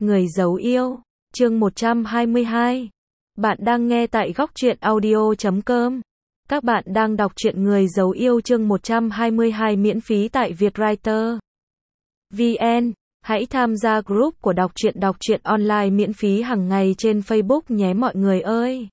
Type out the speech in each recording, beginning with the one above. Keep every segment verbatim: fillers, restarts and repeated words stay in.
Người giấu yêu, chương một trăm hai mươi hai. Bạn đang nghe tại góc truyện audio chấm com. Các bạn đang đọc truyện Người giấu yêu chương một trăm hai mươi hai miễn phí tại Vietwriter. vê en. Hãy tham gia group của đọc truyện đọc truyện online miễn phí hàng ngày trên Facebook nhé mọi người ơi.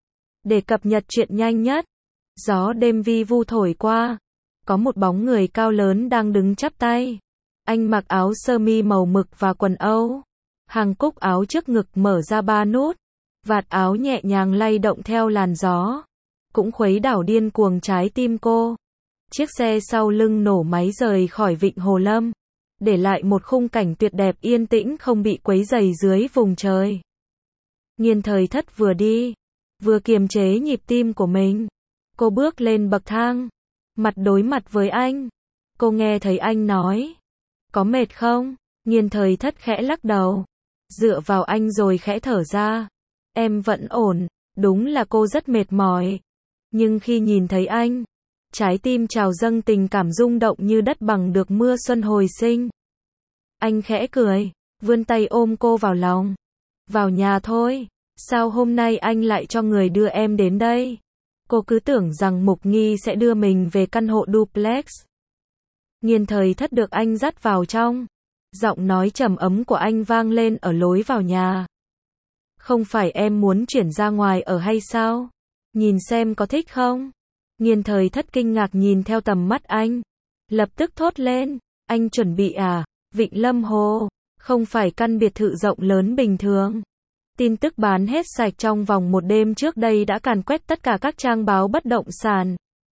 Để cập nhật truyện nhanh nhất. Gió đêm vi vu thổi qua. Có một bóng người cao lớn đang đứng chắp tay. Anh mặc áo sơ mi màu mực và quần âu. Hàng cúc áo trước ngực mở ra ba nút. Vạt áo nhẹ nhàng lay động theo làn gió. Cũng khuấy đảo điên cuồng trái tim cô. Chiếc xe sau lưng nổ máy rời khỏi vịnh Hồ Lâm. Để lại một khung cảnh tuyệt đẹp yên tĩnh không bị quấy rầy dưới vùng trời. Nghiên Thời Thất vừa đi, vừa kiềm chế nhịp tim của mình. Cô bước lên bậc thang. Mặt đối mặt với anh. Cô nghe thấy anh nói. Có mệt không? Nghiên Thời Thất khẽ lắc đầu. Dựa vào anh rồi khẽ thở ra. Em vẫn ổn. Đúng là cô rất mệt mỏi. Nhưng khi nhìn thấy anh, trái tim trào dâng tình cảm rung động như đất bằng được mưa xuân hồi sinh. Anh khẽ cười, vươn tay ôm cô vào lòng. Vào nhà thôi. Sao hôm nay anh lại cho người đưa em đến đây? Cô cứ tưởng rằng Mục Nghi sẽ đưa mình về căn hộ duplex. Nghiên Thời Thất được anh dắt vào trong. Giọng nói trầm ấm của anh vang lên ở lối vào nhà. Không phải em muốn chuyển ra ngoài ở hay sao? Nhìn xem có thích không? Nghiên Thời Thất kinh ngạc nhìn theo tầm mắt anh. Lập tức thốt lên. Anh chuẩn bị à? Vịnh Lâm Hồ. Không phải căn biệt thự rộng lớn bình thường. Tin tức bán hết sạch trong vòng một đêm trước đây đã càn quét tất cả các trang báo bất động sản.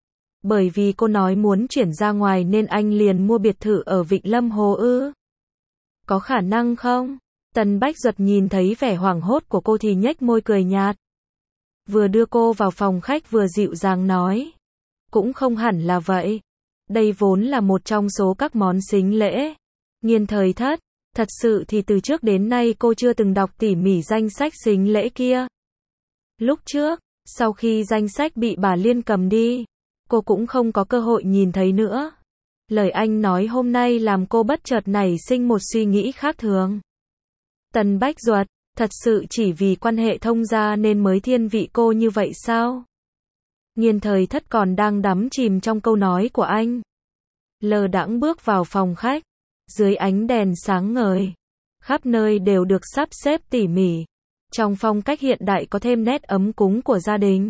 Bởi vì cô nói muốn chuyển ra ngoài nên anh liền mua biệt thự ở Vịnh Lâm Hồ ư? Có khả năng không? Tần Bách Duật nhìn thấy vẻ hoảng hốt của cô thì nhếch môi cười nhạt. Vừa đưa cô vào phòng khách vừa dịu dàng nói. Cũng không hẳn là vậy. Đây vốn là một trong số các món sính lễ. Nghiên Thời Thất, thật sự thì từ trước đến nay cô chưa từng đọc tỉ mỉ danh sách sính lễ kia. Lúc trước, sau khi danh sách bị bà Liên cầm đi, cô cũng không có cơ hội nhìn thấy nữa. Lời anh nói hôm nay làm cô bất chợt nảy sinh một suy nghĩ khác thường. Tần Bách Duật, thật sự chỉ vì quan hệ thông gia nên mới thiên vị cô như vậy sao? Nghiên Thời Thất còn đang đắm chìm trong câu nói của anh. Lờ đãng bước vào phòng khách. Dưới ánh đèn sáng ngời. Khắp nơi đều được sắp xếp tỉ mỉ. Trong phong cách hiện đại có thêm nét ấm cúng của gia đình.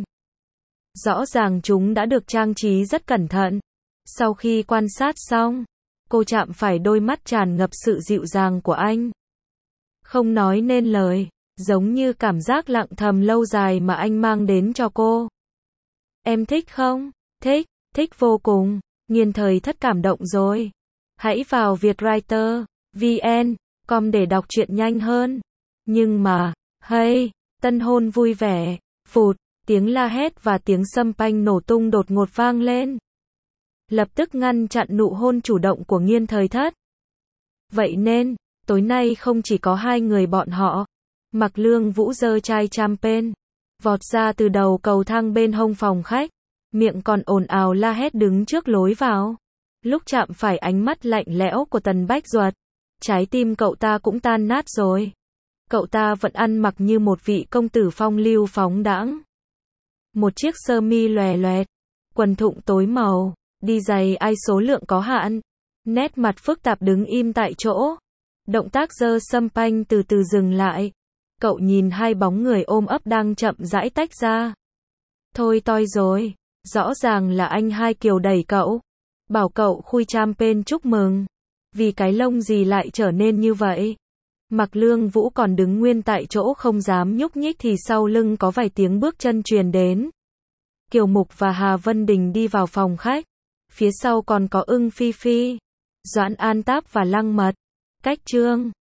Rõ ràng chúng đã được trang trí rất cẩn thận. Sau khi quan sát xong, cô chạm phải đôi mắt tràn ngập sự dịu dàng của anh. Không nói nên lời, giống như cảm giác lặng thầm lâu dài mà anh mang đến cho cô. Em thích không? Thích, thích vô cùng. Nghiên Thời Thất cảm động rồi. Hãy vào Vietwriter, vê en, com để đọc truyện nhanh hơn. Nhưng mà, hey, tân hôn vui vẻ, phụt, tiếng la hét và tiếng sâm panh nổ tung đột ngột vang lên. Lập tức ngăn chặn nụ hôn chủ động của Nghiên Thời Thất. Vậy nên, tối nay không chỉ có hai người bọn họ. Mạc Lương Vũ giơ chai champagne, vọt ra từ đầu cầu thang bên hông phòng khách. Miệng còn ồn ào la hét đứng trước lối vào. Lúc chạm phải ánh mắt lạnh lẽo của Tần Bách Duật, trái tim cậu ta cũng tan nát rồi. Cậu ta vẫn ăn mặc như một vị công tử phong lưu phóng đãng. Một chiếc sơ mi lòe loẹt, quần thụng tối màu, đi giày ai số lượng có hạn. Nét mặt phức tạp đứng im tại chỗ. Động tác giơ sâm panh từ từ dừng lại. Cậu nhìn hai bóng người ôm ấp đang chậm rãi tách ra. Thôi toi rồi, rõ ràng là anh Hai Kiều đẩy cậu. Bảo cậu khui champagne chúc mừng. Vì cái lông gì lại trở nên như vậy? Mạc Lương Vũ còn đứng nguyên tại chỗ không dám nhúc nhích thì sau lưng có vài tiếng bước chân truyền đến. Kiều Mục và Hà Vân Đình đi vào phòng khách. Phía sau còn có Ưng Phi Phi, Doãn An Táp và Lăng Mật. Cách Trương,